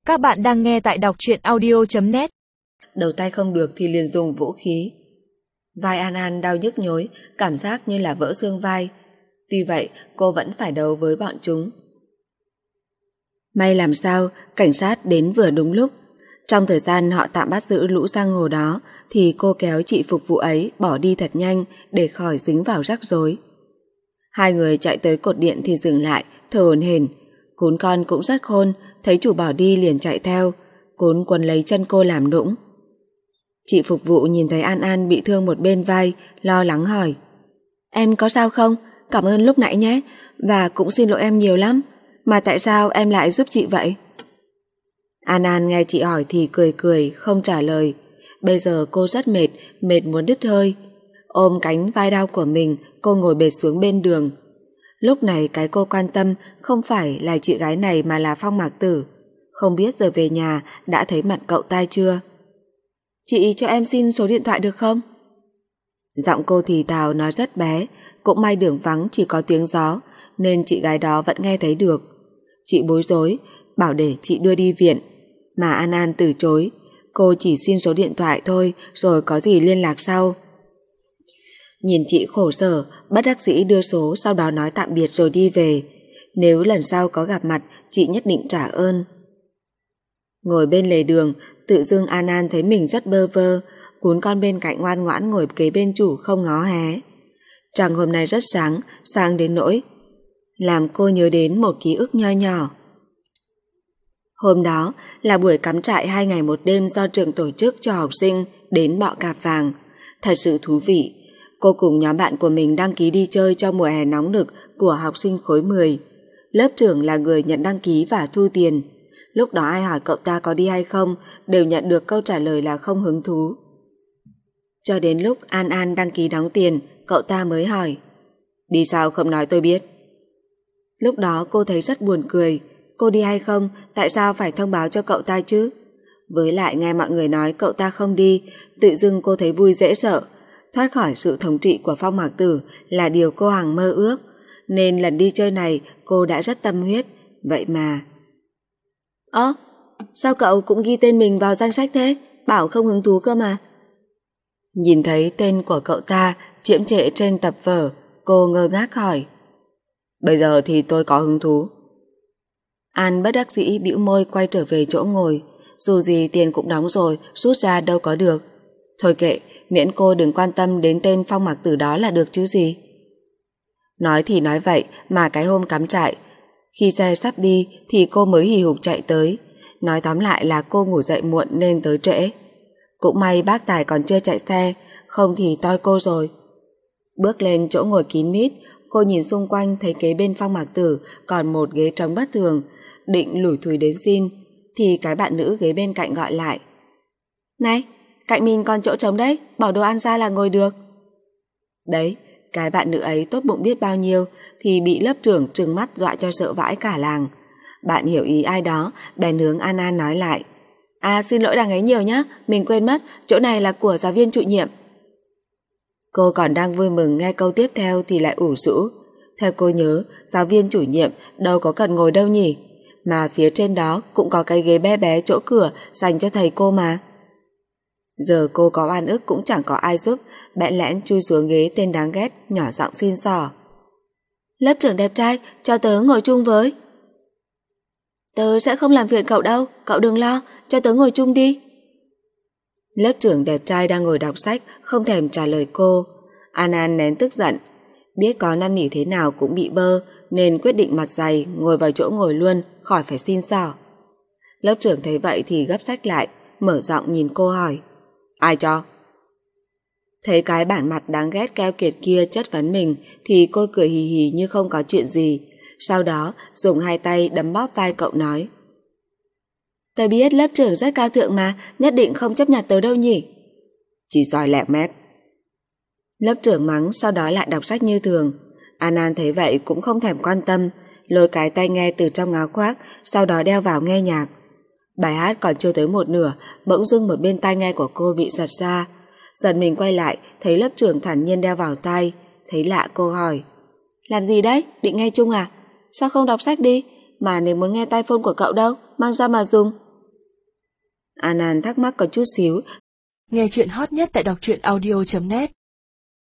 Các bạn đang nghe tại đọc truyện audio.net. Đầu tay không được thì liền dùng vũ khí. Vai An An đau nhức nhối, cảm giác như là vỡ xương vai. Tuy vậy, cô vẫn phải đấu với bọn chúng. May làm sao, cảnh sát đến vừa đúng lúc. Trong thời gian họ tạm bắt giữ lũ giang hồ đó, thì cô kéo chị phục vụ ấy bỏ đi thật nhanh để khỏi dính vào rắc rối. Hai người chạy tới cột điện thì dừng lại, thở hổn hển. Cún con cũng rất khôn, thấy chủ bỏ đi liền chạy theo, Cún quấn lấy chân cô làm nũng. Chị phục vụ nhìn thấy An An bị thương một bên vai, lo lắng hỏi: "Em có sao không? Cảm ơn lúc nãy nhé, và cũng xin lỗi em nhiều lắm. Mà tại sao em lại giúp chị vậy?" An An nghe chị hỏi thì cười cười, không trả lời. Bây giờ cô rất mệt, mệt muốn đứt hơi. Ôm cánh vai đau của mình, cô ngồi bệt xuống bên đường. Lúc này cái cô quan tâm không phải là chị gái này mà là Phong Mạc Tử. Không biết giờ về nhà đã thấy mặt cậu ta chưa? "Chị cho em xin số điện thoại được không?" Giọng cô thì thào nói rất bé, cũng may đường vắng chỉ có tiếng gió nên chị gái đó vẫn nghe thấy được. Chị bối rối, bảo để chị đưa đi viện, mà An An từ chối. Cô chỉ xin số điện thoại thôi, rồi có gì liên lạc sau. Nhìn chị khổ sở, bất đắc dĩ đưa số, sau đó nói tạm biệt rồi đi về. Nếu lần sau có gặp mặt, chị nhất định trả ơn. Ngồi bên lề đường, tự dưng An An thấy mình rất bơ vơ. Cún con bên cạnh ngoan ngoãn ngồi kế bên chủ không ngó hé. Trăng hôm nay rất sáng, sáng đến nỗi làm cô nhớ đến một ký ức nho nhỏ. Hôm đó là buổi cắm trại 2 ngày 1 đêm do trường tổ chức cho học sinh đến Bọ Cạp Vàng. Thật sự thú vị. Cô cùng nhóm bạn của mình đăng ký đi chơi trong mùa hè nóng nực của học sinh khối 10. Lớp trưởng là người nhận đăng ký và thu tiền. Lúc đó ai hỏi cậu ta có đi hay không đều nhận được câu trả lời là không hứng thú. Cho đến lúc An An đăng ký đóng tiền, cậu ta mới hỏi: "Đi sao không nói tôi biết?" Lúc đó cô thấy rất buồn cười. Cô đi hay không, tại sao phải thông báo cho cậu ta chứ? Với lại nghe mọi người nói cậu ta không đi, tự dưng cô thấy vui dễ sợ. Thoát khỏi sự thống trị của Phong Mạc Tử là điều cô hằng mơ ước, nên lần đi chơi này cô đã rất tâm huyết. Vậy mà... Sao cậu cũng ghi tên mình vào danh sách thế? Bảo không hứng thú cơ mà. Nhìn thấy tên của cậu ta chiếm trệ trên tập vở, cô ngơ ngác hỏi: "Bây giờ thì tôi có hứng thú." An bất đắc dĩ bĩu môi quay trở về chỗ ngồi. Dù gì tiền cũng đóng rồi, rút ra đâu có được. Thôi kệ, miễn cô đừng quan tâm đến tên Phong Mạc Tử đó là được chứ gì. Nói thì nói vậy mà cái hôm cắm trại, khi xe sắp đi thì cô mới hì hục chạy tới. Nói tóm lại là cô ngủ dậy muộn nên tới trễ. Cũng may bác Tài còn chưa chạy xe, không thì toi cô rồi. Bước lên chỗ ngồi kín mít, cô nhìn xung quanh thấy kế bên Phong Mạc Tử còn một ghế trống bất thường, định lủi thủi đến xin thì cái bạn nữ ghế bên cạnh gọi lại: "Này, cạnh mình còn chỗ trống đấy, bỏ đồ ăn ra là ngồi được." Đấy, cái bạn nữ ấy tốt bụng biết bao nhiêu thì bị lớp trưởng trừng mắt dọa cho sợ vãi cả làng. Bạn hiểu ý ai đó, bèn hướng An An nói lại: "Xin lỗi đằng ấy nhiều nhá, mình quên mất, chỗ này là của giáo viên chủ nhiệm." Cô còn đang vui mừng nghe câu tiếp theo thì lại ủ rũ. Theo cô nhớ, giáo viên chủ nhiệm đâu có cần ngồi đâu nhỉ, mà phía trên đó cũng có cái ghế bé bé chỗ cửa dành cho thầy cô mà. Giờ cô có oan ức cũng chẳng có ai giúp, bẽn lẽn chui xuống ghế tên đáng ghét, nhỏ giọng xin xỏ: "Lớp trưởng đẹp trai, cho tớ ngồi chung với." "Tớ sẽ không làm phiền cậu đâu, cậu đừng lo, cho tớ ngồi chung đi." Lớp trưởng đẹp trai đang ngồi đọc sách, không thèm trả lời cô. An An nén tức giận, biết có năn nỉ thế nào cũng bị bơ nên quyết định mặt dày ngồi vào chỗ ngồi luôn, khỏi phải xin xỏ. Lớp trưởng thấy vậy thì gấp sách lại, mở giọng nhìn cô hỏi: "Ai cho?" Thấy cái bản mặt đáng ghét keo kiệt kia chất vấn mình thì cô cười hì hì như không có chuyện gì. Sau đó dùng 2 tay đấm bóp vai cậu nói: "Tớ biết lớp trưởng rất cao thượng mà, nhất định không chấp nhận tớ đâu nhỉ." "Chỉ giỏi lẹ mép." Lớp trưởng mắng, sau đó lại đọc sách như thường. An An thấy vậy cũng không thèm quan tâm, lôi cái tai nghe từ trong áo khoác, sau đó đeo vào nghe nhạc. Bài hát còn chưa tới một nửa, bỗng dưng một bên tai nghe của cô bị giật ra. Giật mình quay lại, thấy lớp trưởng thản nhiên đeo vào tai. Thấy lạ cô hỏi: "Làm gì đấy? Định nghe chung à? Sao không đọc sách đi? Mà nếu muốn nghe tai phone của cậu đâu, mang ra mà dùng." An An thắc mắc có chút xíu. Nghe chuyện hot nhất tại đọc truyện audio.net